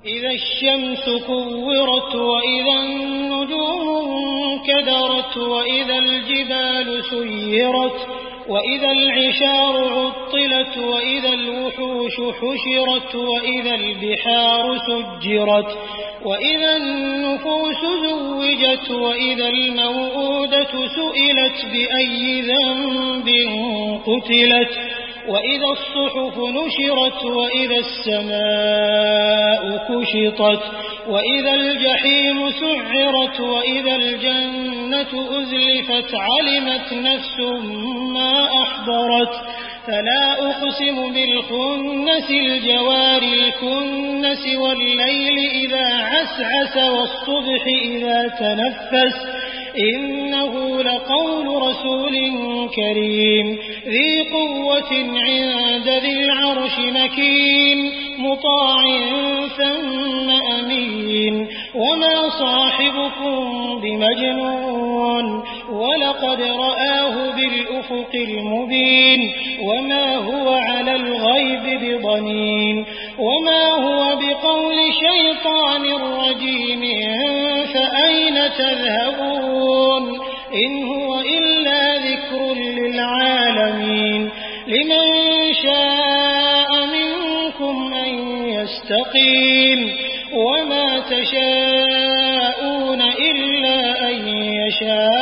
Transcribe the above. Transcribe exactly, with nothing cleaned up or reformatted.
إذا الشمس كورت وإذا النجوم انكدرت وإذا الجبال سيرت وإذا العشار عطلت وإذا الوحوش حشرت وإذا البحار سجرت وإذا النفوس زوجت وإذا الموءودة سئلت بأي ذنب قتلت وإذا الصحف نشرت وإذا السماء كشطت وإذا الجحيم سعرت وإذا الجنة أزلفت علمت نفس ما أحضرت فلا أقسم بالخنس الجوار الكنس والليل إذا عسعس والصبح إذا تنفس إنه لقول رسول كريم ذي قوة عند ذي العرش مكين مطاع ثم أمين وما صاحبكم بمجنون ولقد رآه بالأفق المبين وما هو على الغيب بضنين وما هو بقول شيطان رجيم فأين تذهبون إن هو إلا ذكر للعالمين لمن شاء منكم أن يستقيم وما تشاءون إلا أن يشاء